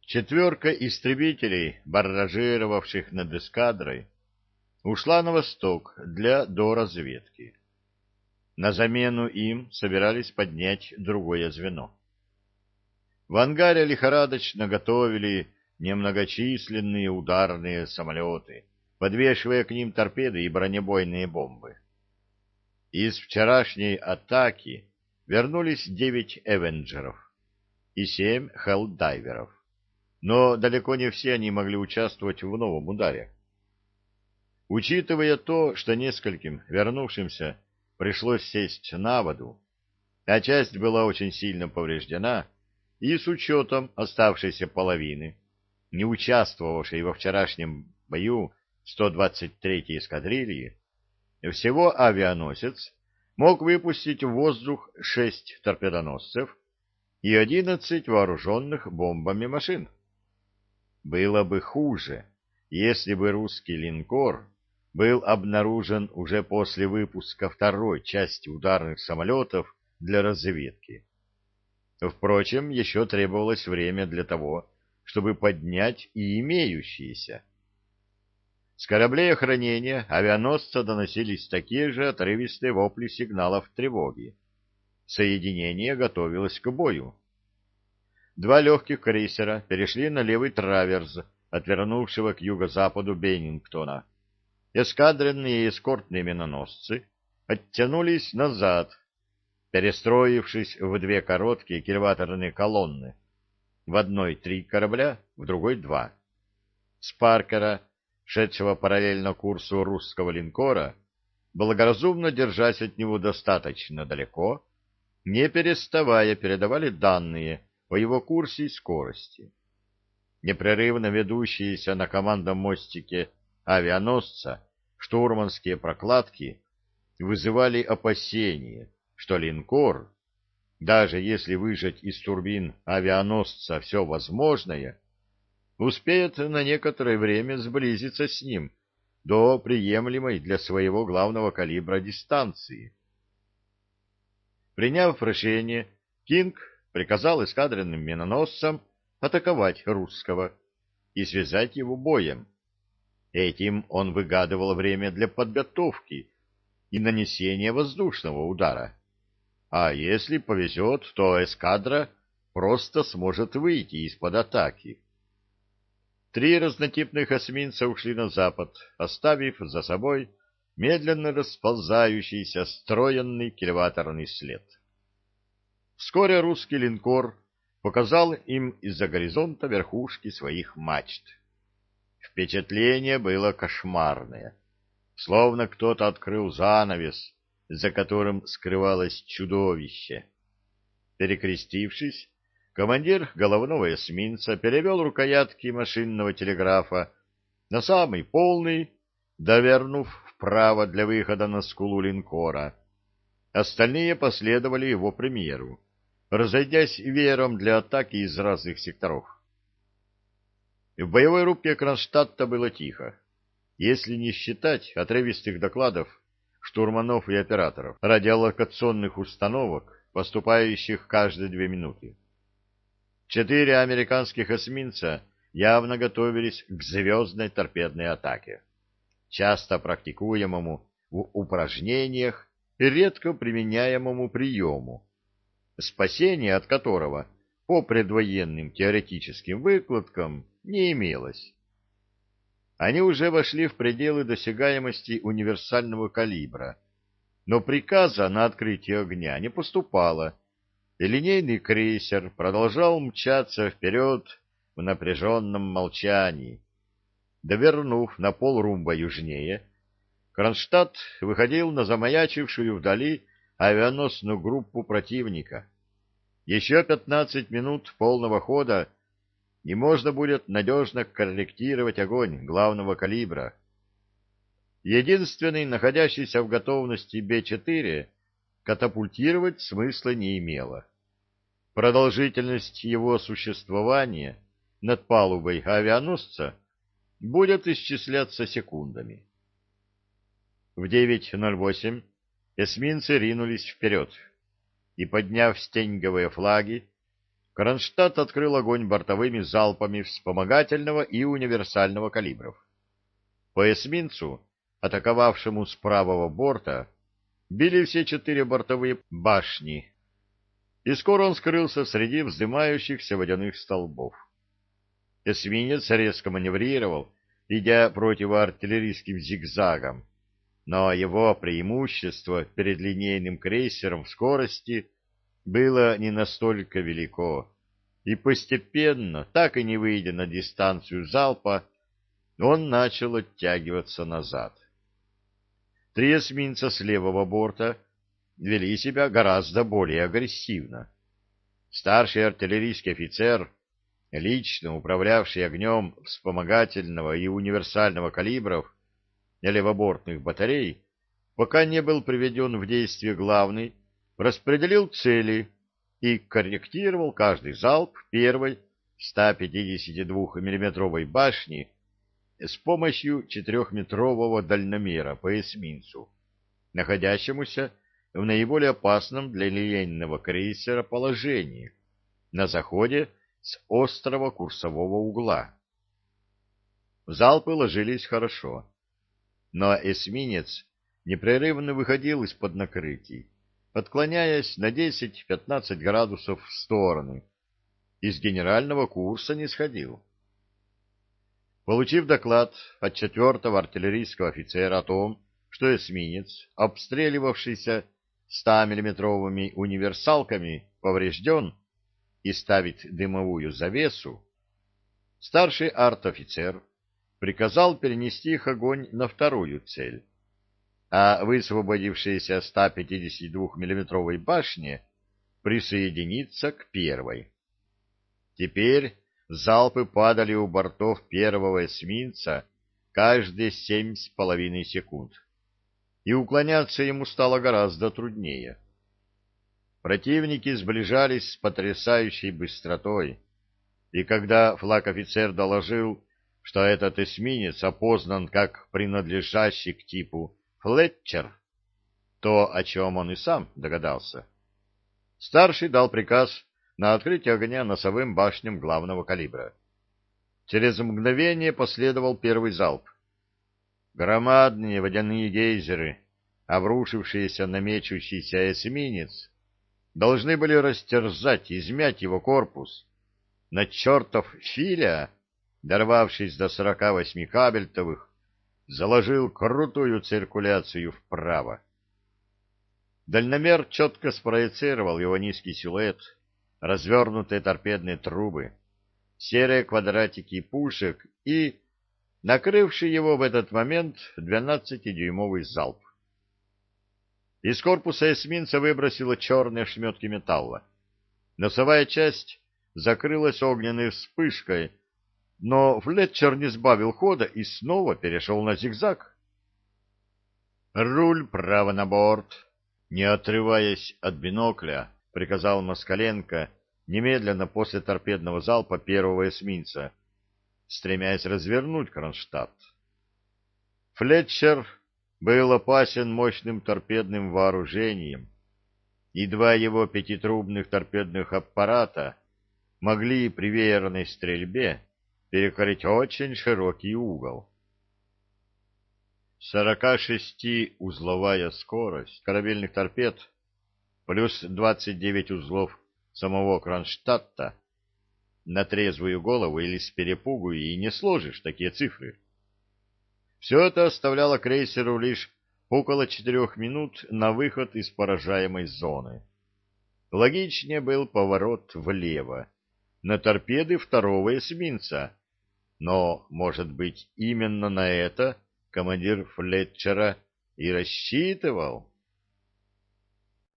Четверка истребителей, барражировавших над эскадрой, ушла на восток для доразведки. На замену им собирались поднять другое звено. В ангаре лихорадочно готовили немногочисленные ударные самолеты, подвешивая к ним торпеды и бронебойные бомбы. Из вчерашней атаки вернулись 9 «Эвенджеров» и 7 «Хеллдайверов», но далеко не все они могли участвовать в новом ударе. Учитывая то, что нескольким вернувшимся пришлось сесть на воду, а часть была очень сильно повреждена, и с учетом оставшейся половины, не участвовавшей во вчерашнем бою 123-й эскадрильи, всего авианосец мог выпустить в воздух 6 торпедоносцев и 11 вооруженных бомбами машин. Было бы хуже, если бы русский линкор был обнаружен уже после выпуска второй части ударных самолетов для разведки. Впрочем, еще требовалось время для того, чтобы поднять и имеющиеся. С кораблей охранения авианосца доносились такие же отрывистые вопли сигналов тревоги. Соединение готовилось к бою. 2 легких крейсера перешли на левый траверс, отвернувшего к юго-западу Беннингтона. Эскадренные и эскортные миноносцы оттянулись назад, перестроившись в 2 короткие кильваторные колонны. В одной 3 корабля, в другой 2. С Паркера, шедшего параллельно курсу русского линкора, благоразумно держась от него достаточно далеко, не переставая передавали данные о его курсе и скорости. Непрерывно ведущиеся на командном мостике авианосца штурманские прокладки вызывали опасения, что линкор, даже если выжать из турбин авианосца все возможное, успеет на некоторое время сблизиться с ним до приемлемой для своего главного калибра дистанции. Приняв решение, Кинг приказал эскадренным миноносцам атаковать русского и связать его боем. Этим он выгадывал время для подготовки и нанесения воздушного удара. А если повезет, то эскадра просто сможет выйти из-под атаки. 3 разнотипных эсминца ушли на запад, оставив за собой медленно расползающийся строенный кильваторный след. Вскоре русский линкор показал им из-за горизонта верхушки своих мачт. Впечатление было кошмарное, словно кто-то открыл занавес, за которым скрывалось чудовище. Перекрестившись, командир головного эсминца перевел рукоятки машинного телеграфа на самый полный, довернув вправо для выхода на скулу линкора. Остальные последовали его примеру, разойдясь веером для атаки из разных секторов. В боевой рубке Кронштадта было тихо, если не считать отрывистых докладов штурманов и операторов радиолокационных установок, поступающих каждые 2 минуты. 4 американских эсминца явно готовились к звездной торпедной атаке, часто практикуемому в упражнениях и редко применяемому приему, спасения от которого по предвоенным теоретическим выкладкам не имелось. Они уже вошли в пределы досягаемости универсального калибра, но приказа на открытие огня не поступало, и линейный крейсер продолжал мчаться вперед в напряженном молчании. Довернув на полрумба южнее, Кронштадт выходил на замаячившую вдали авианосную группу противника. Еще 15 минут полного хода, и можно будет надежно корректировать огонь главного калибра. Единственный, находящийся в готовности Б-4, катапультировать смысла не имело. Продолжительность его существования над палубой авианосца будет исчисляться секундами. В 9:08 эсминцы ринулись вперед и, подняв стенговые флаги, Кронштадт открыл огонь бортовыми залпами вспомогательного и универсального калибров. По эсминцу, атаковавшему с правого борта, били все 4 бортовые башни, и скоро он скрылся среди вздымающихся водяных столбов. Эсминец резко маневрировал, идя противоартиллерийским зигзагом, но его преимущество перед линейным крейсером в скорости было не настолько велико, и постепенно, так и не выйдя на дистанцию залпа, он начал оттягиваться назад. 3 эсминца с левого борта вели себя гораздо более агрессивно. Старший артиллерийский офицер, лично управлявший огнем вспомогательного и универсального калибров левобортных батарей, пока не был приведен в действие главный, распределил цели и корректировал каждый залп первой 152 миллиметровой башни с помощью 4-метрового дальномера по эсминцу, находящемуся в наиболее опасном для линейного крейсера положении на заходе с острого курсового угла. Залпы ложились хорошо, но эсминец непрерывно выходил из-под накрытий, отклоняясь на 10-15 градусов в стороны, из генерального курса не сходил. Получив доклад от 4-го артиллерийского офицера о том, что эсминец, обстреливавшийся 100-миллиметровыми универсалками, поврежден и ставит дымовую завесу, старший арт-офицер приказал перенести их огонь на вторую цель, а высвободившейся 152-миллиметровой башне присоединиться к первой. Теперь залпы падали у бортов первого эсминца каждые 7,5 секунд, и уклоняться ему стало гораздо труднее. Противники сближались с потрясающей быстротой, и когда флаг-офицер доложил, что этот эсминец опознан как принадлежащий к типу «Флетчер», то, о чем он и сам догадался, старший дал приказ на открытие огня носовым башням главного калибра. Через мгновение последовал первый залп. Громадные водяные гейзеры, обрушившиеся на мечущийся эсминец, должны были растерзать и измять его корпус. Но чертов Филя, дорвавшись до 48 кабельтовых, заложил крутую циркуляцию вправо. Дальномер четко спроецировал его низкий силуэт, развернутые торпедные трубы, серые квадратики пушек и накрывший его в этот момент 12-дюймовый залп. Из корпуса эсминца выбросило черные ошметки металла. Носовая часть закрылась огненной вспышкой, но Флетчер не сбавил хода и снова перешел на зигзаг. «Руль право на борт!» Не отрываясь от бинокля, приказал Москаленко немедленно после торпедного залпа первого эсминца, стремясь развернуть Кронштадт. Флетчер был опасен мощным торпедным вооружением, и 2 его 5-трубных торпедных аппарата могли при веерной стрельбе перекрыть очень широкий угол. 46-узловая скорость корабельных торпед плюс 29 узлов самого Кронштадта на трезвую голову или с перепугу и не сложишь такие цифры. Все это оставляло крейсеру лишь около 4 минут на выход из поражаемой зоны. Логичнее был поворот влево, на торпеды второго эсминца, но, может быть, именно на это командир Флетчера и рассчитывал.